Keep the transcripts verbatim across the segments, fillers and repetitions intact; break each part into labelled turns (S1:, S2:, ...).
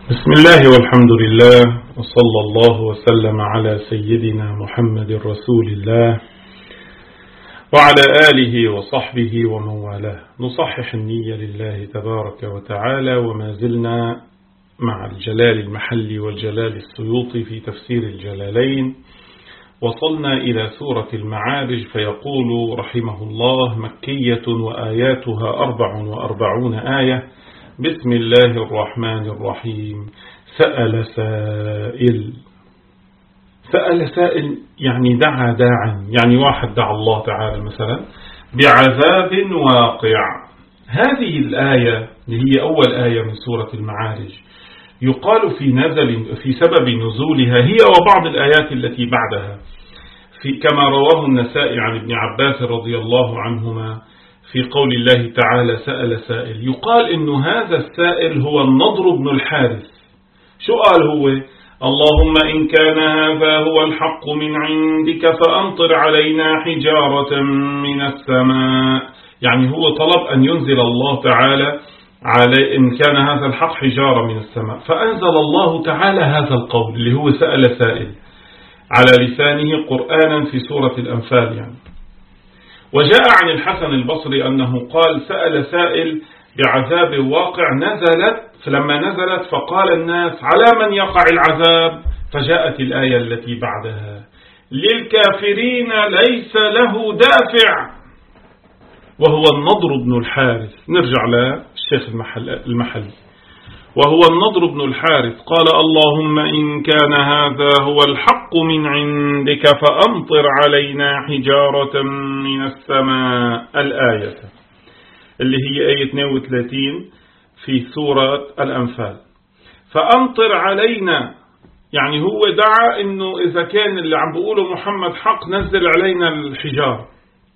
S1: بسم الله والحمد لله وصلى الله وسلم على سيدنا محمد رسول الله وعلى آله وصحبه ومن والاه. نصحح النية لله تبارك وتعالى، وما زلنا مع الجلال المحلي والجلال السيوطي في تفسير الجلالين. وصلنا إلى سورة المعارج، فيقول رحمه الله: مكية وآياتها أربع وأربعون آية. بسم الله الرحمن الرحيم. سأل سائل. سأل سائل يعني دعا داعا، يعني واحد دعا الله تعالى مثلا بعذاب واقع. هذه الآية اللي هي أول آية من سورة المعارج يقال في نزل في سبب نزولها هي وبعض الآيات التي بعدها، في كما رواه النسائي عن ابن عباس رضي الله عنهما في قول الله تعالى: سأل سائل. يقال إن هذا السائل هو النضر بن الحارث. شو قال هو؟ اللهم إن كان هذا هو الحق من عندك فأمطر علينا حجارة من السماء. يعني هو طلب أن ينزل الله تعالى على إن كان هذا الحق حجارة من السماء، فأنزل الله تعالى هذا القول اللي هو سأل سائل على لسانه قرآنا في سورة الأنفال يعني. وجاء عن الحسن البصري أنه قال: سأل سائل بعذاب واقع نزلت، فلما نزلت فقال الناس: على من يقع العذاب؟ فجاءت الآية التي بعدها: للكافرين ليس له دافع، وهو النضر بن الحارث. نرجع للشيخ المحل المحلي وهو النضر بن الحارث قال: اللهم إن كان هذا هو الحق من عندك فأمطر علينا حجارة من السماء. الآية اللي هي آية اثنين وثلاثين في سورة الأنفال. فأمطر علينا يعني هو دعا إنه إذا كان اللي عم بيقوله محمد حق نزل علينا الحجارة.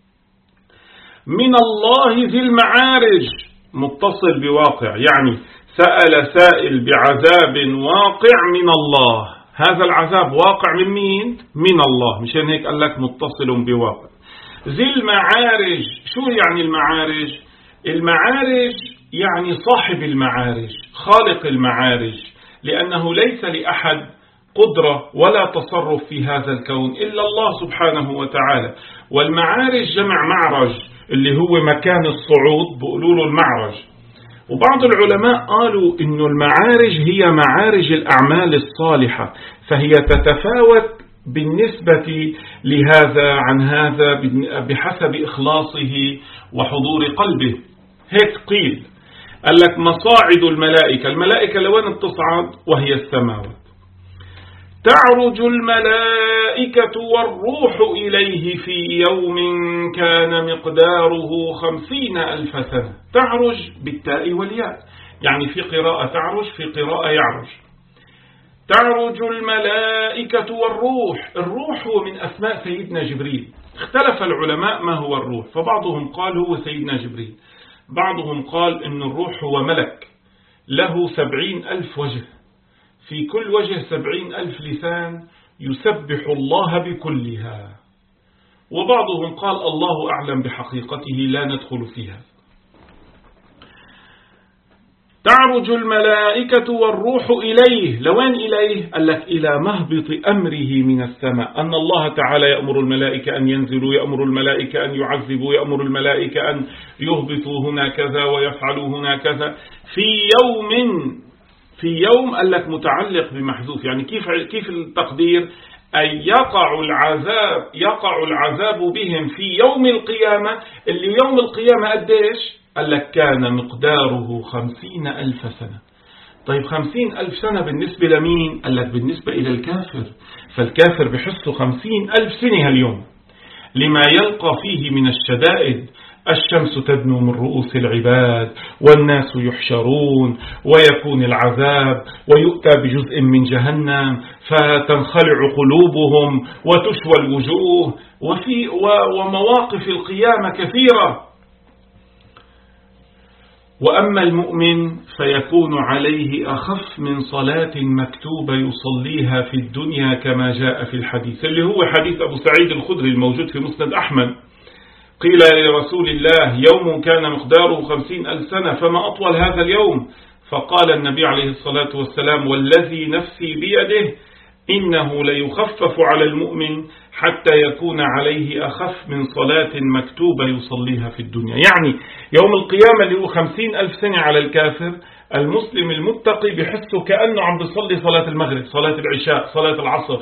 S1: من الله ذي المعارج متصل بواقع، يعني سأل سائل بعذاب واقع من الله. هذا العذاب واقع من مين؟ من الله. مشان هيك قال لك متصل بواقع. ذي المعارج. شو يعني المعارج؟ المعارج يعني صاحب المعارج، خالق المعارج، لأنه ليس لأحد قدرة ولا تصرف في هذا الكون إلا الله سبحانه وتعالى. والمعارج جمع معرج اللي هو مكان الصعود، بيقولوا له المعرج. وبعض العلماء قالوا إنه المعارج هي معارج الأعمال الصالحة، فهي تتفاوت بالنسبة لهذا عن هذا بحسب إخلاصه وحضور قلبه. هيك قيل. قال لك مصاعد الملائكة. الملائكة لوين بتصعد؟ وهي السماوات. تعرج الملائكة والروح إليه في يوم كان مقداره خمسين ألف سنة. تعرج بالتاء والياء، يعني في قراءة تعرج، في قراءة يعرج. تعرج الملائكة والروح. الروح هو من أسماء سيدنا جبريل. اختلف العلماء ما هو الروح، فبعضهم قال هو سيدنا جبريل، بعضهم قال إن الروح هو ملك له سبعين ألف وجه، في كل وجه سبعين ألف لسان يسبح الله بكلها. وبعضهم قال الله أعلم بحقيقته، لا ندخل فيها. تعرج الملائكة والروح إليه. لوين إليه؟ قال لك إلى مهبط أمره من السماء. أن الله تعالى يأمر الملائكة أن ينزلوا، يأمر الملائكة أن يعذبوا، يأمر الملائكة أن يهبطوا هنا كذا ويفعلوا هنا كذا في يوم. في يوم قال لك متعلق بمحذوف، يعني كيف كيف التقدير؟ أي يقع العذاب يقع العذاب بهم في يوم القيامة. اللي يوم القيامة قديش؟ قال لك كان مقداره خمسين ألف سنة. طيب خمسين ألف سنة بالنسبة لمين؟ قال لك بالنسبة إلى الكافر. فالكافر بحسه خمسين ألف سنة اليوم لما يلقى فيه من الشدائد. الشمس تدنو من رؤوس العباد والناس يحشرون ويكون العذاب ويؤتى بجزء من جهنم فتنخلع قلوبهم وتشوى الوجوه، وفي ومواقف القيامة كثيرة. وأما المؤمن فيكون عليه أخف من صلاة مكتوبة يصليها في الدنيا كما جاء في الحديث، اللي هو حديث أبو سعيد الخدري الموجود في مسند أحمد. قيل لرسول الله: يوم كان مقداره خمسين ألف سنة، فما أطول هذا اليوم؟ فقال النبي عليه الصلاة والسلام: والذي نفسي بيده إنه ليخفف على المؤمن حتى يكون عليه أخف من صلاة مكتوبة يصليها في الدنيا. يعني يوم القيامة اللي هو خمسين ألف سنة على الكافر، المسلم المتقي بحسه كأنه عم بيصلي صلاة المغرب، صلاة العشاء، صلاة العصر،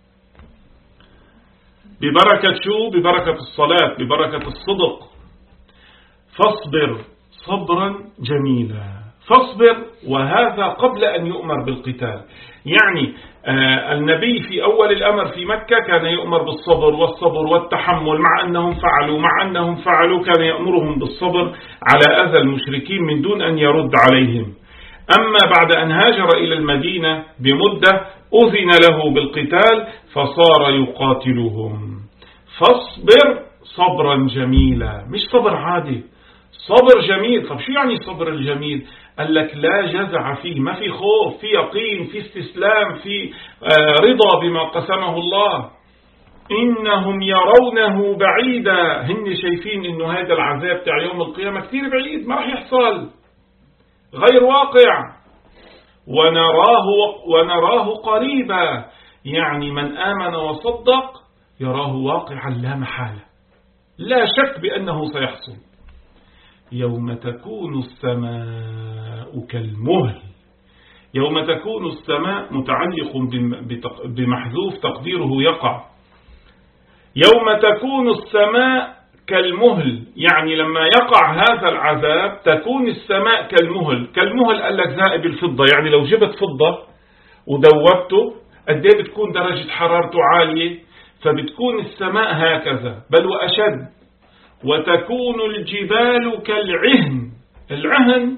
S1: ببركة شو؟ ببركة الصلاة، ببركة الصدق. فاصبر صبرا جميلا، فاصبر، وهذا قبل أن يؤمر بالقتال. يعني آه النبي في أول الأمر في مكة كان يؤمر بالصبر والصبر والتحمل، مع أنهم فعلوا مع أنهم فعلوا كان يأمرهم بالصبر على أذى المشركين من دون أن يرد عليهم. أما بعد أن هاجر إلى المدينة بمدة أذن له بالقتال فصار يقاتلهم. فاصبر صبرا جميلا، مش صبر عادي، صبر جميل. طب شو يعني صبر الجميل؟ قال لك لا جزع فيه، ما في خوف، في يقين، في استسلام، في رضا بما قسمه الله. إنهم يرونه بعيدا، هن شايفين إنه هذا العذاب تاع يوم القيامة كثير بعيد، ما راح يحصل، غير واقع. ونراه ونراه قريبا، يعني من آمن وصدق يراه واقعا لا محالة، لا شك بأنه سيحصل. يوم تكون السماء كالمهل، يوم تكون السماء متعلق بمحذوف تقديره يقع. يوم تكون السماء كالمهل، يعني لما يقع هذا العذاب تكون السماء كالمهل. كالمهل قال لك ذائب الفضة، يعني لو جبت فضة ودوبته قد ايه بتكون درجة حرارته عالية، فبتكون السماء هكذا بل وأشد. وتكون الجبال كالعهن، العهن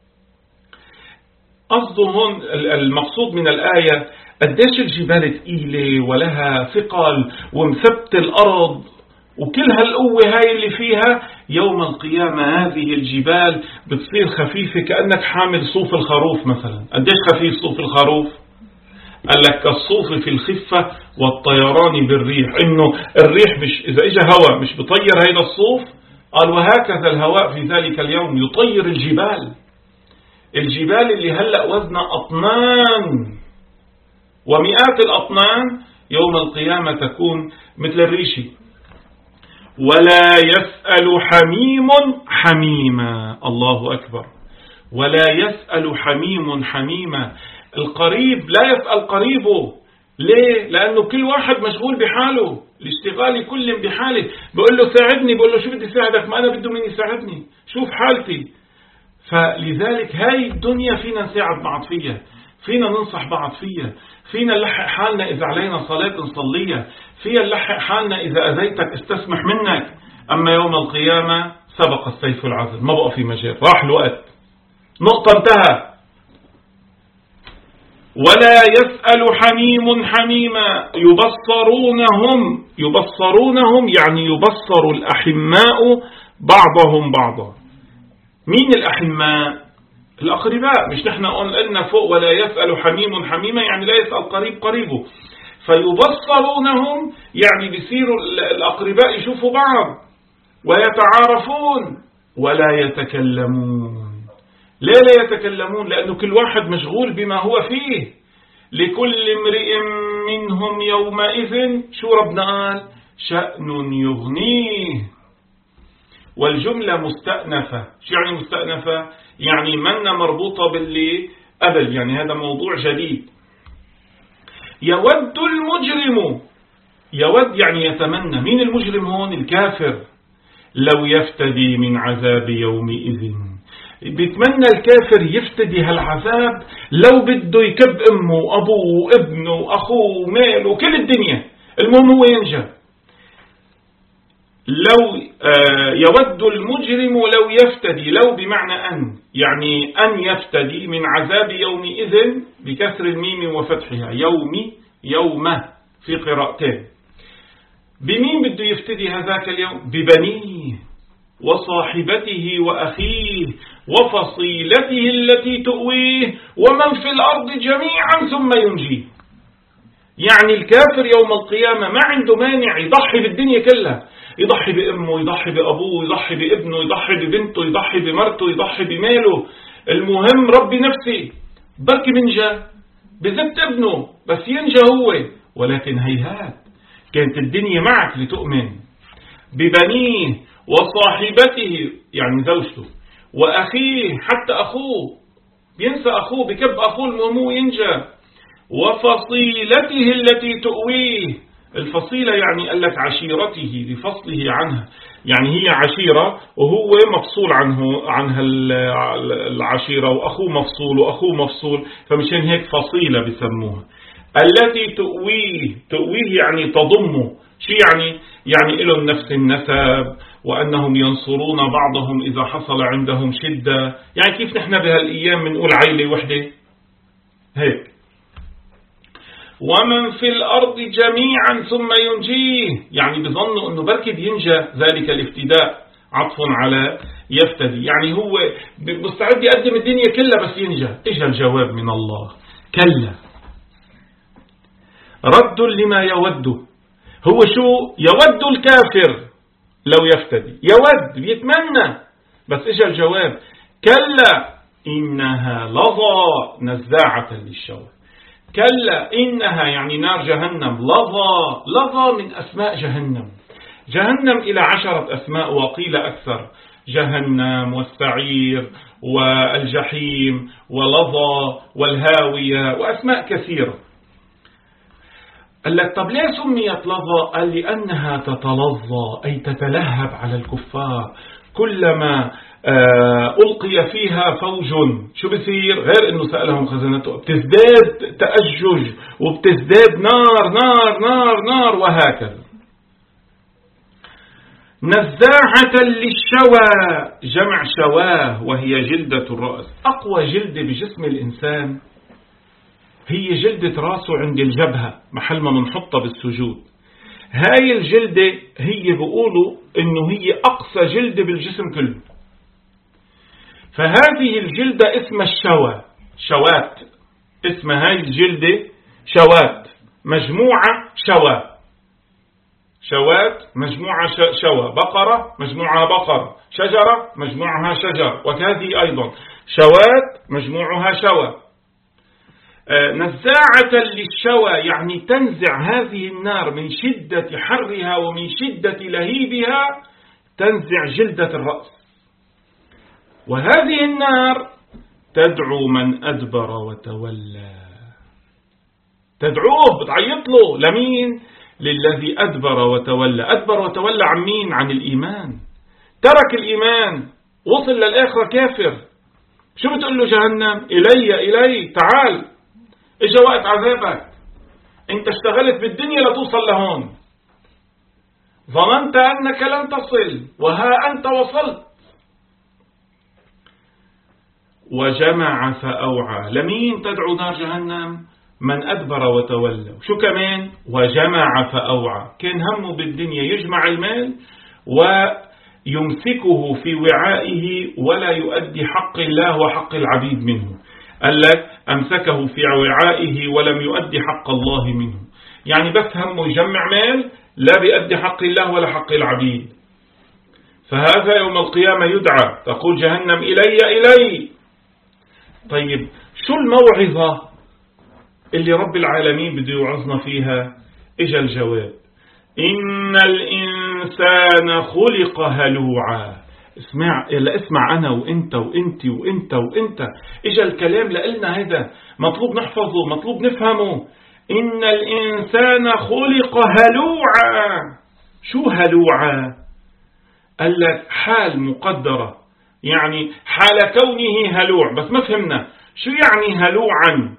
S1: قصده هون المقصود من الآية قديش الجبال ثقيلة ولها ثقل ومثبت الأرض وكل هالقوة هاي اللي فيها. يوم القيامة هذه الجبال بتصير خفيفة كأنك حامل صوف الخروف مثلا. قديش خفيف صوف الخروف؟ قال لك كالصوف في الخفة والطيران بالريح، إنه الريح مش إذا إجا هواء مش بطير هيدا الصوف. قال وهكذا الهواء في ذلك اليوم يطير الجبال، الجبال اللي هلأ وزنها أطنان ومئات الأطنان يوم القيامة تكون مثل الريشة. ولا يسأل حميم حميما، الله أكبر، ولا يسأل حميم حميما. القريب لا يسأل قريبه، ليه؟ لأنه كل واحد مشغول بحاله، الاشتغال كل بحاله. بقول له ساعدني، بقول له شو بدي ساعدك؟ ما أنا بده مني يساعدني، شوف حالتي. فلذلك هاي الدنيا فينا نساعد بعض فيها، فينا ننصح بعض فيها، فينا نلحق حالنا إذا علينا صلاة نصليها، فينا نلحق حالنا إذا أذيتك استسمح منك. أما يوم القيامة سبق السيف العزل، ما بقى في مجال، راح الوقت، نقطة انتهى. ولا يسأل حميم حميما يبصرونهم، يبصرونهم يعني يبصر الأحماء بعضهم بعضا. مين الأحماء؟ الأقرباء. مش نحن قلنا فوق ولا يسأل حميم حميما يعني لا يسأل قريب قريبه. فيبصرونهم يعني بيصيروا الأقرباء يشوفوا بعض ويتعارفون ولا يتكلمون. ليه لا يتكلمون؟ لأنه كل واحد مشغول بما هو فيه. لكل امرئ منهم يومئذ شو ربنا قال؟ شأن يغنيه. والجملة مستأنفة. شو يعني مستأنفة؟ يعني من مربوطة باللي قبل، يعني هذا موضوع جديد. يود المجرم، يود يعني يتمنى. مين المجرم هون؟ الكافر. لو يفتدي من عذاب يومئذ، بيتمنى الكافر يفتدي هالعذاب، لو بده يكب امه وابوه وابنه واخوه وماله وكل الدنيا، المهم هو ينجى. لو يود المجرم لو يفتدي، لو بمعنى أن، يعني أن يفتدي من عذاب يومئذ بكسر الميم وفتحها، يومي يومه في قراءتين. بمين بده يفتدي هذاك اليوم؟ ببنيه وصاحبته وأخيه وفصيلته التي تؤويه ومن في الأرض جميعا ثم ينجيه. يعني الكافر يوم القيامة ما عنده مانع يضحي بالدنيا كلها، يضحي بأمه، يضحي بأبوه، يضحي بابنه، يضحي ببنته، يضحي بمرته، يضحي بماله، المهم ربي نفسي، بركي منجا بزبط ابنه بس ينجا هو. ولكن هيهات، كانت الدنيا معك لتؤمن ببنيه وصاحبته يعني زوجته وأخيه، حتى أخوه بينسى أخوه بكب أخوه المهم ينجا، وفصيلته التي تؤويه. الفصيلة يعني قال لك عشيرته لفصله عنها، يعني هي عشيرة وهو مفصول عنه عنها العشيرة، وأخوه مفصول وأخوه مفصول، فمشان هيك فصيلة بسموها. التي تؤويه، تؤويه يعني تضمه. شو يعني؟ يعني إلهم نفس النسب، وأنهم ينصرون بعضهم إذا حصل عندهم شدة. يعني كيف نحن بهالأيام بنقول عيلة وحدة هيك. ومن في الأرض جميعا ثم ينجيه، يعني بظنوا أنه بركي ينجى ذلك الافتداء، عطف على يفتدي، يعني هو مستعد يقدم الدنيا كلها بس ينجى. إجا الجواب من الله: كلا، رد لما يود. هو شو يود الكافر لو يفتدي، يود بيتمنى، بس إجا الجواب: كلا إنها لظى نزاعة للشوى. كلا إنها يعني نار جهنم، لظى، لظى من أسماء جهنم. جهنم إلى عشرة أسماء وقيل أكثر: جهنم والسعير والجحيم ولظى والهاوية وأسماء كثيرة. قال لك طب ليه سميت لظى؟ قال لأنها تتلظى أي تتلهب على الكفار. كلما ألقي فيها فوج شو بصير؟ غير أنه سألهم خزنته، بتزداد تأجج وبتزداد نار نار نار نار وهكذا. نزاعة للشوى، جمع شواه وهي جلدة الرأس. أقوى جلدة بجسم الإنسان هي جلدة راسه عند الجبهة، محل ما بنحطها بالسجود. هاي الجلدة هي بيقولوا إنه هي أقصى جلدة بالجسم كله. فهذه الجلدة اسمها الشوى، شوات، اسم هاي الجلدة شوات، مجموعة شوى، شوات مجموعة شوى، بقرة مجموعة بقرة، شجرة مجموعها شجر، وهذه أيضا شوات مجموعها شوى. نزاعة للشوى يعني تنزع هذه النار من شدة حرها ومن شدة لهيبها، تنزع جلدة الرأس. وهذه النار تدعو من أدبر وتولى، تدعوه بتعيط له. لمين؟ للذي أدبر وتولى. أدبر وتولى عن مين؟ عن الإيمان، ترك الإيمان، وصل للآخرة كافر. شو بتقول له جهنم؟ إلي إلي تعال، إجا وقت عذابك، انت اشتغلت بالدنيا لتوصل لهون، ظننت أنك لن تصل وها أنت وصلت. وجمع فأوعى، لمين تدعو نار جهنم؟ من أدبر وتولى. شو كمان؟ وجمع فأوعى، كان همه بالدنيا يجمع المال ويمسكه في وعائه ولا يؤدي حق الله وحق العبيد منه. قال لك أمسكه في وعائه ولم يؤدي حق الله منه، يعني بس همه يجمع مال، لا بيؤدي حق الله ولا حق العبيد. فهذا يوم القيامة يدعى، تقول جهنم إلي إلي. طيب شو الموعظة اللي رب العالمين بده يوعظنا فيها؟ إجا الجواب: إن الإنسان خلق هلوعا. اسمع، لا اسمع أنا وإنت وإنت وإنت وإنت. إجا الكلام لقلنا هذا مطلوب نحفظه، مطلوب نفهمه. إن الإنسان خلق هلوعا. شو هلوعا؟ قال لك حال مقدرة، يعني حال كونه هلوع، بس ما فهمنا شو يعني هلوعا.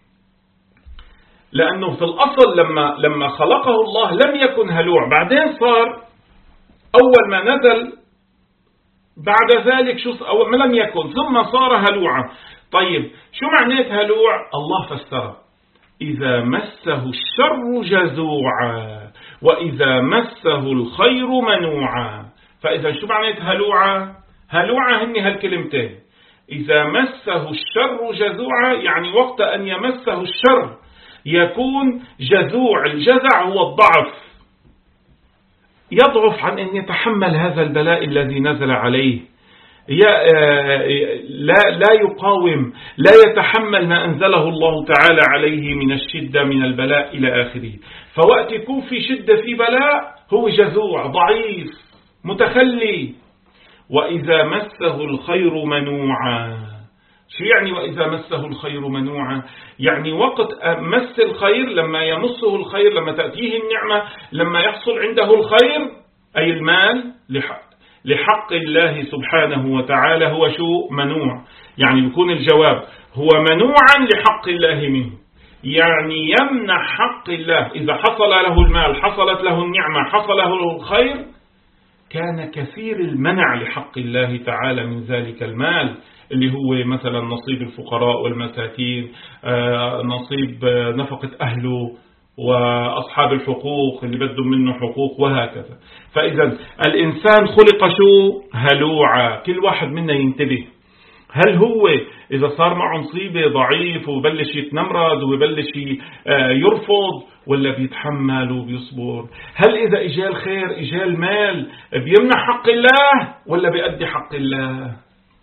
S1: لأنه في الأصل لما لما خلقه الله لم يكن هلوع، بعدين صار أول ما نزل، بعد ذلك شو أول ما لم يكن ثم صار هلوعا. طيب شو معنات هلوع؟ الله فسره: إذا مسه الشر جزوعا وإذا مسه الخير منوعا. فإذا شو معنات هلوعا؟ هلوعا هني هالكلمتين: إذا مسه الشر جزوعا، يعني وقت أن يمسه الشر يكون جزوع. الجزع هو الضعف، يضعف عن أن يتحمل هذا البلاء الذي نزل عليه. لا لا يقاوم، لا يتحمل ما أنزله الله تعالى عليه من الشدة من البلاء إلى آخره. فوقت يكون في شدة في بلاء هو جزوع ضعيف متخلي. وإذا مسه الخير منوعا. شو يعني وإذا مسه الخير منوعا؟ يعني وقت مس الخير، لما يمسه الخير، لما تأتيه النعمة، لما يحصل عنده الخير أي المال لحق لحق الله سبحانه وتعالى، هو شو؟ منوع. يعني يكون الجواب هو منوعا لحق الله منه، يعني يمنع حق الله. إذا حصل له المال، حصلت له النعمة، حصل له الخير، كان كثير المنع لحق الله تعالى من ذلك المال، اللي هو مثلا نصيب الفقراء والمساكين، نصيب نفقة أهله وأصحاب الحقوق اللي بدهم منه حقوق، وهكذا. فإذا الإنسان خلق شو؟ هلوعا. كل واحد منا ينتبه، هل هو إذا صار معه مصيبة ضعيف وبلش يتنمرض وبلش يرفض، ولا بيتحمل وبيصبر؟ هل إذا إجا الخير، إجا المال، بيمنع حق الله ولا بيأدي حق الله؟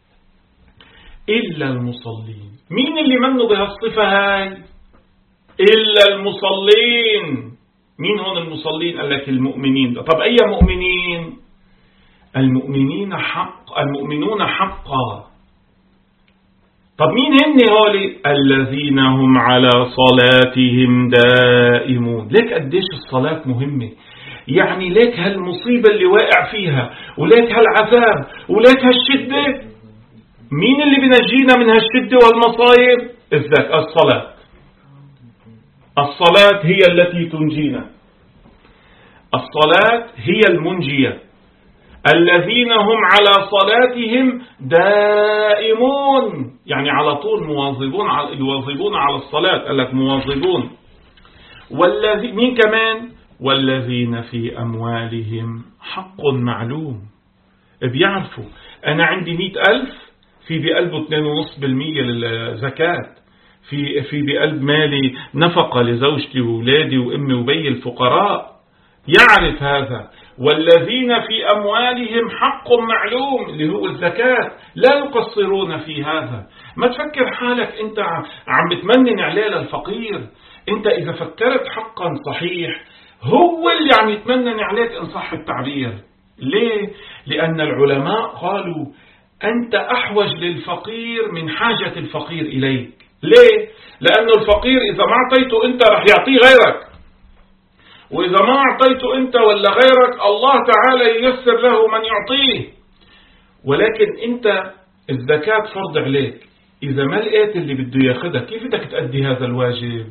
S1: إلا المصلين. مين اللي منوا بهالصفة هاي؟ إلا المصلين. مين هون المصلين؟ قال لك المؤمنين. طب أي مؤمنين؟ المؤمنين حق، المؤمنون حقا. طب مين هن هولي؟ الذين هم على صلاتهم دائمون. ليك قديش الصلاة مهمة، يعني ليك هالمصيبة اللي واقع فيها، وليك هالعذاب، وليك هالشدة. مين اللي بنجينا من هالشدة والمصايب؟ الذات الصلاة. الصلاة هي التي تنجينا، الصلاة هي المنجية. الذين هم على صلاتهم دائمون، يعني على طول مواظبون على يواظبون على الصلاة. قال لك مواظبون. والذي مين كمان؟ والذين في أموالهم حق معلوم. بيعرفوا أنا عندي مئة ألف، في بقلبه اثنين ونصف بالمية للزكاة، في في بقلب مالي نفقة لزوجتي وولادي وأمي وبي الفقراء. يعرف هذا. والذين في أموالهم حق معلوم، اللي هو الزكاة، لا يقصرون في هذا. ما تفكر حالك أنت عم بتمنن عليه للفقير. أنت إذا فكرت حقا صحيح، هو اللي عم يتمنن عليك إن صح التعبير. ليه؟ لأن العلماء قالوا أنت أحوج للفقير من حاجة الفقير إليك. ليه؟ لأن الفقير إذا ما أعطيته أنت رح يعطيه غيرك، وإذا ما أعطيته أنت ولا غيرك الله تعالى ييسر له من يعطيه. ولكن أنت الزكاة فرض عليك، إذا ما لقيت اللي بده ياخدها كيف بدك تأدي هذا الواجب؟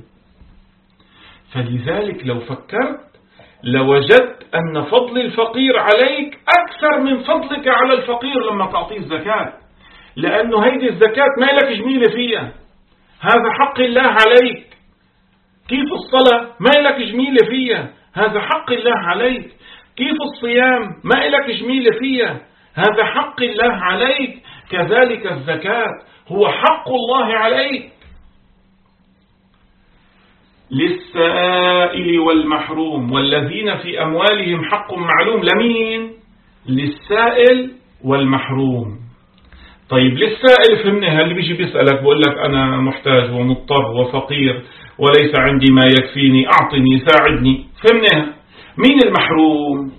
S1: فلذلك لو فكرت لوجدت أن فضل الفقير عليك أكثر من فضلك على الفقير لما تعطيه الزكاة، لأنه هيدي الزكاة ما لك جميلة فيها، هذا حق الله عليك. كيف الصلاة ما لك جميلة فيها، هذا حق الله عليك. كيف الصيام ما لك جميلة فيها، هذا حق الله عليك. كذلك الزكاة هو حق الله عليك. للسائل والمحروم. والذين في أموالهم حق معلوم. لمين؟ للسائل والمحروم. طيب للسائل فهمناها، اللي بيجي بيسألك بقول لك أنا محتاج ومضطر وفقير وليس عندي ما يكفيني، أعطني ساعدني، فهمناها. مين المحروم؟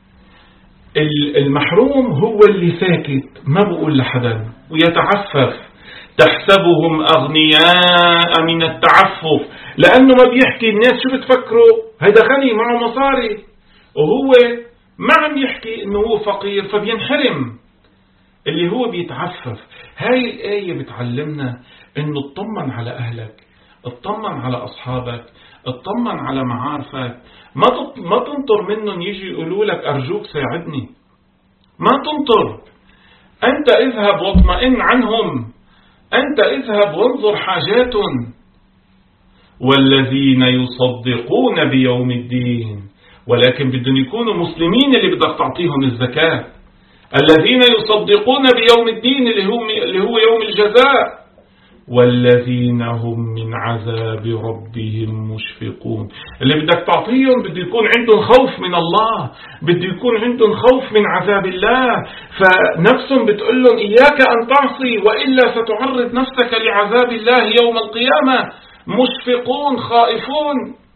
S1: المحروم هو اللي ساكت ما بقول لحدا ويتعفف. تحسبهم أغنياء من التعفف، لأنه ما بيحكي. الناس شو بتفكروا؟ هيدا غني معه مصاري، وهو ما عم يحكي إنه هو فقير فبينحرم، اللي هو بيتعفف. هاي الآية بتعلمنا إنه اطمن على أهلك، اطمن على أصحابك، اطمن على معارفك. ما ما تنطر منهم يجي يقولوا لك أرجوك ساعدني، ما تنطر. أنت اذهب واطمئن عنهم، أنت اذهب وانظر حاجاتهم. والذين يصدقون بيوم الدين، ولكن بدهم يكونوا مسلمين اللي بدك تعطيهم الزكاة. الذين يصدقون بيوم الدين اللي هو اللي هو يوم الجزاء. والذين هم من عذاب ربهم مشفقون. اللي بدك تعطيهم بده يكون عندهم خوف من الله، بده يكون عندهم خوف من عذاب الله. فنفسهم بتقول لهم إياك أن تعصي وإلا ستعرض نفسك لعذاب الله يوم القيامة. مشفقون خائفون.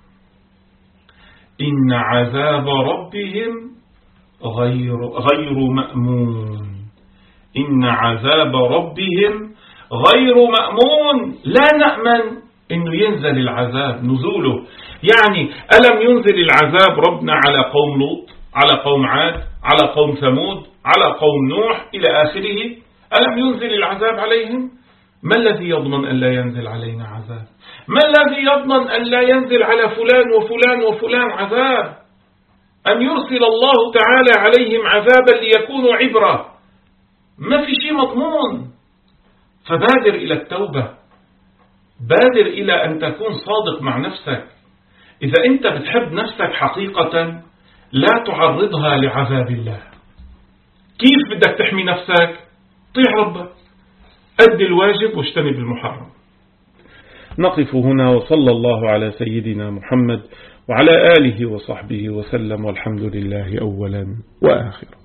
S1: إن عذاب ربهم غير, غير مأمون. إن عذاب ربهم غير مأمون. لا نأمن إنه ينزل العذاب نزوله. يعني ألم ينزل العذاب ربنا على قوم لوط، على قوم عاد، على قوم ثمود، على قوم نوح إلى آخره؟ ألم ينزل العذاب عليهم؟ ما الذي يضمن أن لا ينزل علينا عذاب؟ ما الذي يضمن أن لا ينزل على فلان وفلان وفلان عذاب؟ أن يرسل الله تعالى عليهم عذابا ليكونوا عبرة. ما في شيء مضمون. فبادر إلى التوبة، بادر إلى أن تكون صادق مع نفسك. إذا أنت بتحب نفسك حقيقة لا تعرضها لعذاب الله. كيف بدك تحمي نفسك؟ طيع ربك، أد الواجب واجتنب المحرم. نقف هنا، وصلى الله على سيدنا محمد وعلى آله وصحبه وسلم، والحمد لله أولا وآخرا.